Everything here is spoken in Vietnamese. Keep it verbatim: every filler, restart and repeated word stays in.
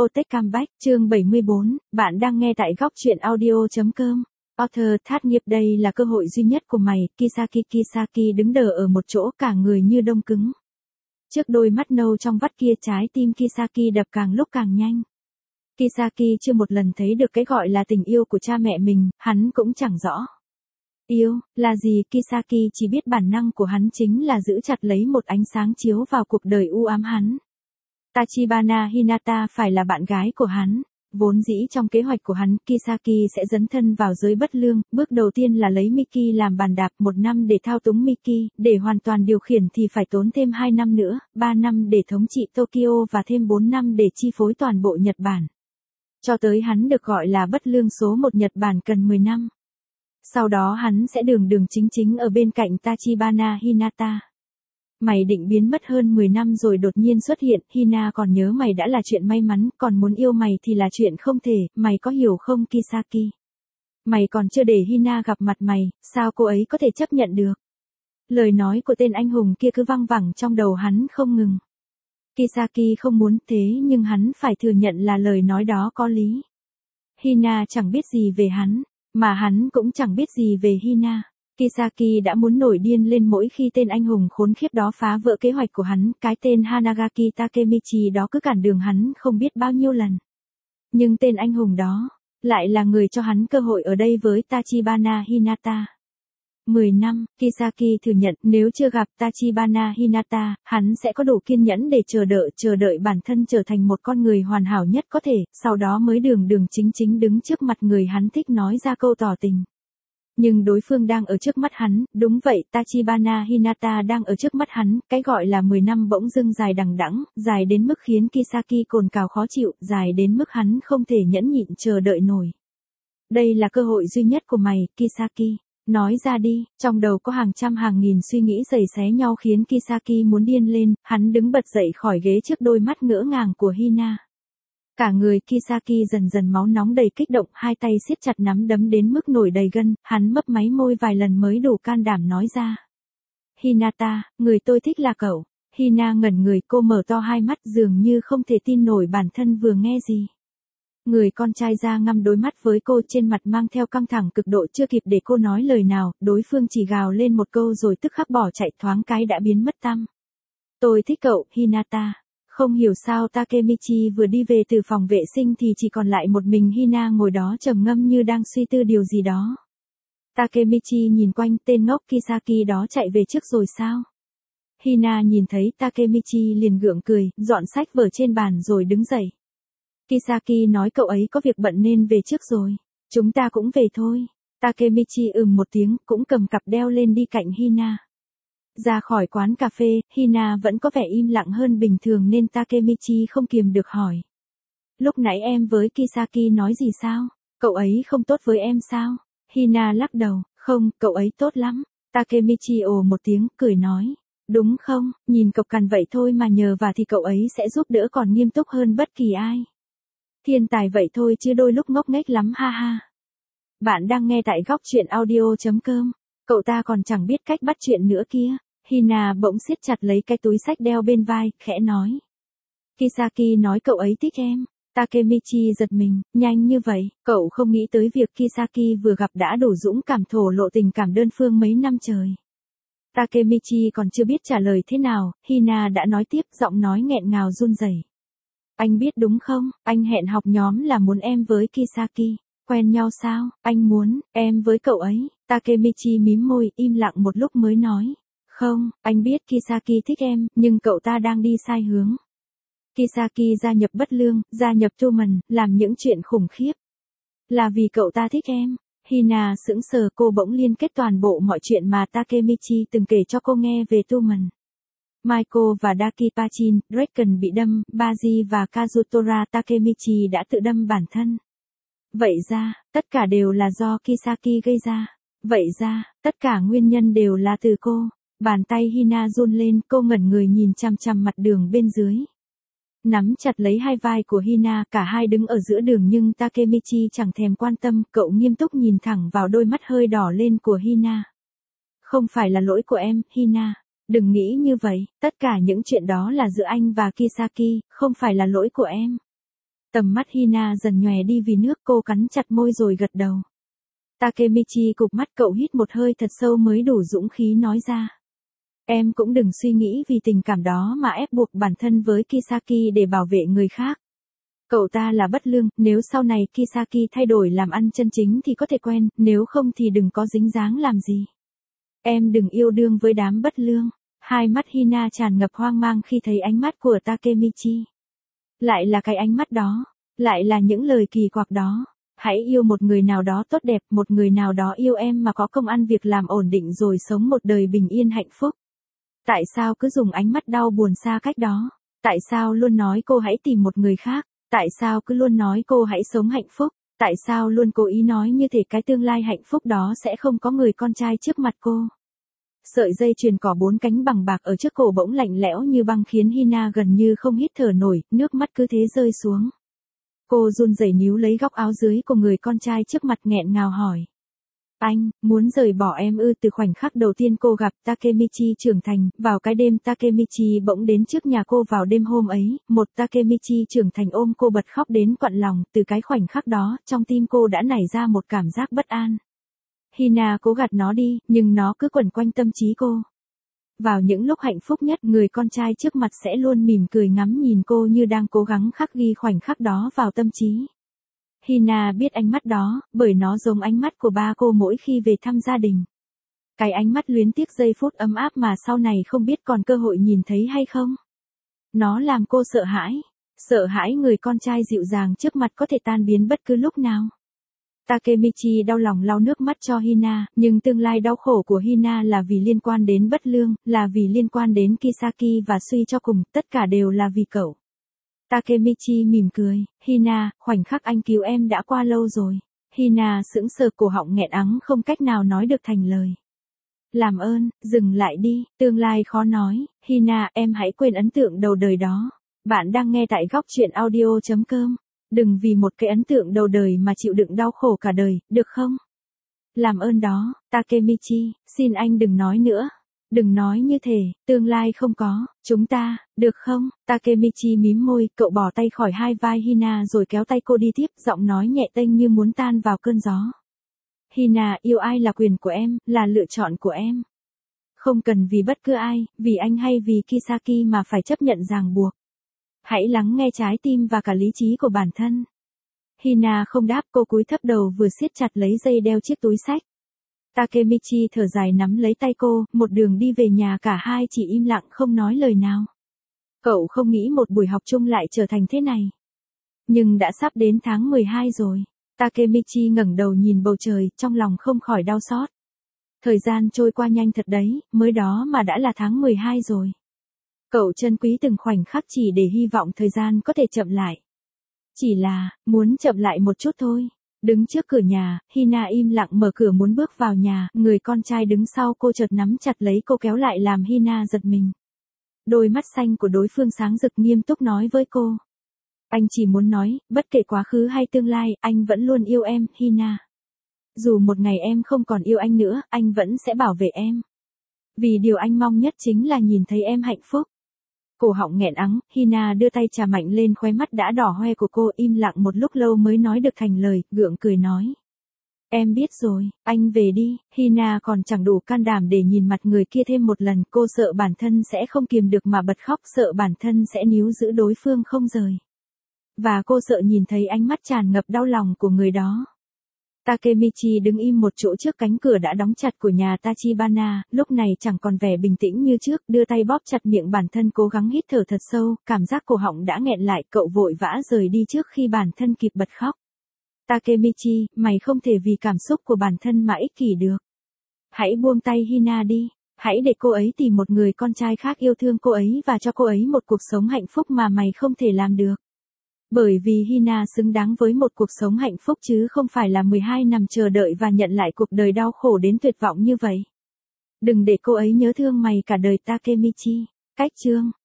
Otech Comeback, chương bảy mươi bốn, bạn đang nghe tại góc truyện audio.com. Author thát nghiệp đây là cơ hội duy nhất của mày, Kisaki Kisaki đứng đờ ở một chỗ cả người như đông cứng. Trước đôi mắt nâu trong vắt kia trái tim Kisaki đập càng lúc càng nhanh. Kisaki chưa một lần thấy được cái gọi là tình yêu của cha mẹ mình, hắn cũng chẳng rõ. Yêu, là gì Kisaki chỉ biết bản năng của hắn chính là giữ chặt lấy một ánh sáng chiếu vào cuộc đời u ám hắn. Tachibana Hinata phải là bạn gái của hắn. Vốn dĩ trong kế hoạch của hắn, Kisaki sẽ dấn thân vào giới bất lương, bước đầu tiên là lấy Miki làm bàn đạp, một năm để thao túng Miki, để hoàn toàn điều khiển thì phải tốn thêm hai năm nữa, ba năm để thống trị Tokyo và thêm bốn năm để chi phối toàn bộ Nhật Bản. Cho tới hắn được gọi là bất lương số một Nhật Bản cần mười năm. Sau đó hắn sẽ đường đường chính chính ở bên cạnh Tachibana Hinata. Mày định biến mất hơn mười năm rồi đột nhiên xuất hiện, Hina còn nhớ mày đã là chuyện may mắn, còn muốn yêu mày thì là chuyện không thể, mày có hiểu không Kisaki? Mày còn chưa để Hina gặp mặt mày, sao cô ấy có thể chấp nhận được? Lời nói của tên anh hùng kia cứ văng vẳng trong đầu hắn không ngừng. Kisaki không muốn thế nhưng hắn phải thừa nhận là lời nói đó có lý. Hina chẳng biết gì về hắn, mà hắn cũng chẳng biết gì về Hina. Kisaki đã muốn nổi điên lên mỗi khi tên anh hùng khốn khiếp đó phá vỡ kế hoạch của hắn, cái tên Hanagaki Takemichi đó cứ cản đường hắn không biết bao nhiêu lần. Nhưng tên anh hùng đó, lại là người cho hắn cơ hội ở đây với Tachibana Hinata. mười năm, Kisaki thừa nhận nếu chưa gặp Tachibana Hinata, hắn sẽ có đủ kiên nhẫn để chờ đợi, chờ đợi bản thân trở thành một con người hoàn hảo nhất có thể, sau đó mới đường đường chính chính đứng trước mặt người hắn thích nói ra câu tỏ tình. Nhưng đối phương đang ở trước mắt hắn, đúng vậy, Tachibana Hinata đang ở trước mắt hắn, cái gọi là mười năm bỗng dưng dài đằng đẵng, dài đến mức khiến Kisaki cồn cào khó chịu, dài đến mức hắn không thể nhẫn nhịn chờ đợi nổi. Đây là cơ hội duy nhất của mày, Kisaki. Nói ra đi, trong đầu có hàng trăm hàng nghìn suy nghĩ giày xé nhau khiến Kisaki muốn điên lên, hắn đứng bật dậy khỏi ghế trước đôi mắt ngỡ ngàng của Hina. Cả người Kisaki dần dần máu nóng đầy kích động, hai tay siết chặt nắm đấm đến mức nổi đầy gân, hắn mấp máy môi vài lần mới đủ can đảm nói ra. Hinata, người tôi thích là cậu. Hina ngẩn người, cô mở to hai mắt dường như không thể tin nổi bản thân vừa nghe gì. Người con trai da ngăm đối mắt với cô, trên mặt mang theo căng thẳng cực độ, chưa kịp để cô nói lời nào, đối phương chỉ gào lên một câu rồi tức khắc bỏ chạy, thoáng cái đã biến mất tăm. Tôi thích cậu, Hinata. Không hiểu sao Takemichi vừa đi về từ phòng vệ sinh thì chỉ còn lại một mình Hina ngồi đó trầm ngâm như đang suy tư điều gì đó. Takemichi nhìn quanh, tên ngốc Kisaki đó chạy về trước rồi sao? Hina nhìn thấy Takemichi liền gượng cười, dọn sách vở trên bàn rồi đứng dậy. Kisaki nói cậu ấy có việc bận nên về trước rồi. Chúng ta cũng về thôi. Takemichi ừm một tiếng, cũng cầm cặp đeo lên đi cạnh Hina. Ra khỏi quán cà phê, Hina vẫn có vẻ im lặng hơn bình thường nên Takemichi không kiềm được hỏi. Lúc nãy em với Kisaki nói gì sao? Cậu ấy không tốt với em sao? Hina lắc đầu, không, cậu ấy tốt lắm. Takemichi ồ một tiếng, cười nói. Đúng không, nhìn cộc cằn vậy thôi mà nhờ và thì cậu ấy sẽ giúp đỡ còn nghiêm túc hơn bất kỳ ai. Thiên tài vậy thôi chứ đôi lúc ngốc nghếch lắm ha ha. Bạn đang nghe tại góc truyện audio.com. Cậu ta còn chẳng biết cách bắt chuyện nữa kia. Hina bỗng siết chặt lấy cái túi xách đeo bên vai, khẽ nói. Kisaki nói cậu ấy thích em. Takemichi giật mình, nhanh như vậy, cậu không nghĩ tới việc Kisaki vừa gặp đã đủ dũng cảm thổ lộ tình cảm đơn phương mấy năm trời. Takemichi còn chưa biết trả lời thế nào, Hina đã nói tiếp, giọng nói nghẹn ngào run rẩy. Anh biết đúng không, anh hẹn học nhóm là muốn em với Kisaki. Quen nhau sao, anh muốn, em với cậu ấy. Takemichi mím môi, im lặng một lúc mới nói. Không, anh biết Kisaki thích em, nhưng cậu ta đang đi sai hướng. Kisaki gia nhập bất lương, gia nhập Tuman, làm những chuyện khủng khiếp. Là vì cậu ta thích em. Hina sững sờ, cô bỗng liên kết toàn bộ mọi chuyện mà Takemichi từng kể cho cô nghe về Tuman. Michael và Daki Pachin, Draken bị đâm, Baji và Kazutora Takemichi đã tự đâm bản thân. Vậy ra, tất cả đều là do Kisaki gây ra. Vậy ra, tất cả nguyên nhân đều là từ cô. Bàn tay Hina run lên, cô ngẩn người nhìn chằm chằm mặt đường bên dưới. Nắm chặt lấy hai vai của Hina, cả hai đứng ở giữa đường nhưng Takemichi chẳng thèm quan tâm, cậu nghiêm túc nhìn thẳng vào đôi mắt hơi đỏ lên của Hina. Không phải là lỗi của em, Hina. Đừng nghĩ như vậy, tất cả những chuyện đó là giữa anh và Kisaki, không phải là lỗi của em. Tầm mắt Hina dần nhòe đi vì nước, cô cắn chặt môi rồi gật đầu. Takemichi cụp mắt, cậu hít một hơi thật sâu mới đủ dũng khí nói ra. Em cũng đừng suy nghĩ vì tình cảm đó mà ép buộc bản thân với Kisaki để bảo vệ người khác. Cậu ta là bất lương, nếu sau này Kisaki thay đổi làm ăn chân chính thì có thể quen, nếu không thì đừng có dính dáng làm gì. Em đừng yêu đương với đám bất lương. Hai mắt Hina tràn ngập hoang mang khi thấy ánh mắt của Takemichi. Lại là cái ánh mắt đó, lại là những lời kỳ quặc đó. Hãy yêu một người nào đó tốt đẹp, một người nào đó yêu em mà có công ăn việc làm ổn định rồi sống một đời bình yên hạnh phúc. Tại sao cứ dùng ánh mắt đau buồn xa cách đó? Tại sao luôn nói cô hãy tìm một người khác? Tại sao cứ luôn nói cô hãy sống hạnh phúc? Tại sao luôn cố ý nói như thể cái tương lai hạnh phúc đó sẽ không có người con trai trước mặt cô? Sợi dây chuyền cỏ bốn cánh bằng bạc ở trước cổ bỗng lạnh lẽo như băng khiến Hina gần như không hít thở nổi, nước mắt cứ thế rơi xuống. Cô run rẩy níu lấy góc áo dưới của người con trai trước mặt nghẹn ngào hỏi. Anh, muốn rời bỏ em ư? Từ khoảnh khắc đầu tiên cô gặp Takemichi trưởng thành, vào cái đêm Takemichi bỗng đến trước nhà cô vào đêm hôm ấy, một Takemichi trưởng thành ôm cô bật khóc đến quặn lòng, từ cái khoảnh khắc đó, trong tim cô đã nảy ra một cảm giác bất an. Hina cố gạt nó đi, nhưng nó cứ quẩn quanh tâm trí cô. Vào những lúc hạnh phúc nhất, người con trai trước mặt sẽ luôn mỉm cười ngắm nhìn cô như đang cố gắng khắc ghi khoảnh khắc đó vào tâm trí. Hina biết ánh mắt đó, bởi nó giống ánh mắt của ba cô mỗi khi về thăm gia đình. Cái ánh mắt luyến tiếc giây phút ấm áp mà sau này không biết còn cơ hội nhìn thấy hay không. Nó làm cô sợ hãi, sợ hãi người con trai dịu dàng trước mặt có thể tan biến bất cứ lúc nào. Takemichi đau lòng lau nước mắt cho Hina, nhưng tương lai đau khổ của Hina là vì liên quan đến bất lương, là vì liên quan đến Kisaki và suy cho cùng, tất cả đều là vì cậu. Takemichi mỉm cười, Hina, khoảnh khắc anh cứu em đã qua lâu rồi. Hina sững sờ, cổ họng nghẹn ắng không cách nào nói được thành lời. Làm ơn, dừng lại đi, tương lai khó nói. Hina, em hãy quên ấn tượng đầu đời đó. Bạn đang nghe tại góc truyện audio chấm com. Đừng vì một cái ấn tượng đầu đời mà chịu đựng đau khổ cả đời, được không? Làm ơn đó, Takemichi, xin anh đừng nói nữa. Đừng nói như thế, tương lai không có, chúng ta, được không? Takemichi mím môi, cậu bỏ tay khỏi hai vai Hina rồi kéo tay cô đi tiếp, giọng nói nhẹ tênh như muốn tan vào cơn gió. Hina, yêu ai là quyền của em, là lựa chọn của em. Không cần vì bất cứ ai, vì anh hay vì Kisaki mà phải chấp nhận ràng buộc. Hãy lắng nghe trái tim và cả lý trí của bản thân. Hina không đáp, cô cúi thấp đầu vừa siết chặt lấy dây đeo chiếc túi xách. Takemichi thở dài nắm lấy tay cô, một đường đi về nhà cả hai chỉ im lặng không nói lời nào. Cậu không nghĩ một buổi học chung lại trở thành thế này. Nhưng đã sắp đến tháng mười hai rồi. Takemichi ngẩng đầu nhìn bầu trời, trong lòng không khỏi đau xót. Thời gian trôi qua nhanh thật đấy, mới đó mà đã là tháng mười hai rồi. Cậu trân quý từng khoảnh khắc chỉ để hy vọng thời gian có thể chậm lại. Chỉ là, muốn chậm lại một chút thôi. Đứng trước cửa nhà, Hina im lặng mở cửa muốn bước vào nhà, người con trai đứng sau cô chợt nắm chặt lấy cô kéo lại làm Hina giật mình. Đôi mắt xanh của đối phương sáng rực nghiêm túc nói với cô. Anh chỉ muốn nói, bất kể quá khứ hay tương lai, anh vẫn luôn yêu em, Hina. Dù một ngày em không còn yêu anh nữa, anh vẫn sẽ bảo vệ em. Vì điều anh mong nhất chính là nhìn thấy em hạnh phúc. Cổ họng nghẹn ắng, Hina đưa tay chà mạnh lên khóe mắt đã đỏ hoe của cô, im lặng một lúc lâu mới nói được thành lời, gượng cười nói. Em biết rồi, anh về đi. Hina còn chẳng đủ can đảm để nhìn mặt người kia thêm một lần, cô sợ bản thân sẽ không kiềm được mà bật khóc, sợ bản thân sẽ níu giữ đối phương không rời. Và cô sợ nhìn thấy ánh mắt tràn ngập đau lòng của người đó. Takemichi đứng im một chỗ trước cánh cửa đã đóng chặt của nhà Tachibana, lúc này chẳng còn vẻ bình tĩnh như trước, đưa tay bóp chặt miệng bản thân cố gắng hít thở thật sâu, cảm giác cổ họng đã nghẹn lại, cậu vội vã rời đi trước khi bản thân kịp bật khóc. Takemichi, mày không thể vì cảm xúc của bản thân mà ích kỷ được. Hãy buông tay Hina đi, hãy để cô ấy tìm một người con trai khác yêu thương cô ấy và cho cô ấy một cuộc sống hạnh phúc mà mày không thể làm được. Bởi vì Hina xứng đáng với một cuộc sống hạnh phúc chứ không phải là mười hai năm chờ đợi và nhận lại cuộc đời đau khổ đến tuyệt vọng như vậy. Đừng để cô ấy nhớ thương mày cả đời Takemichi. Cách chương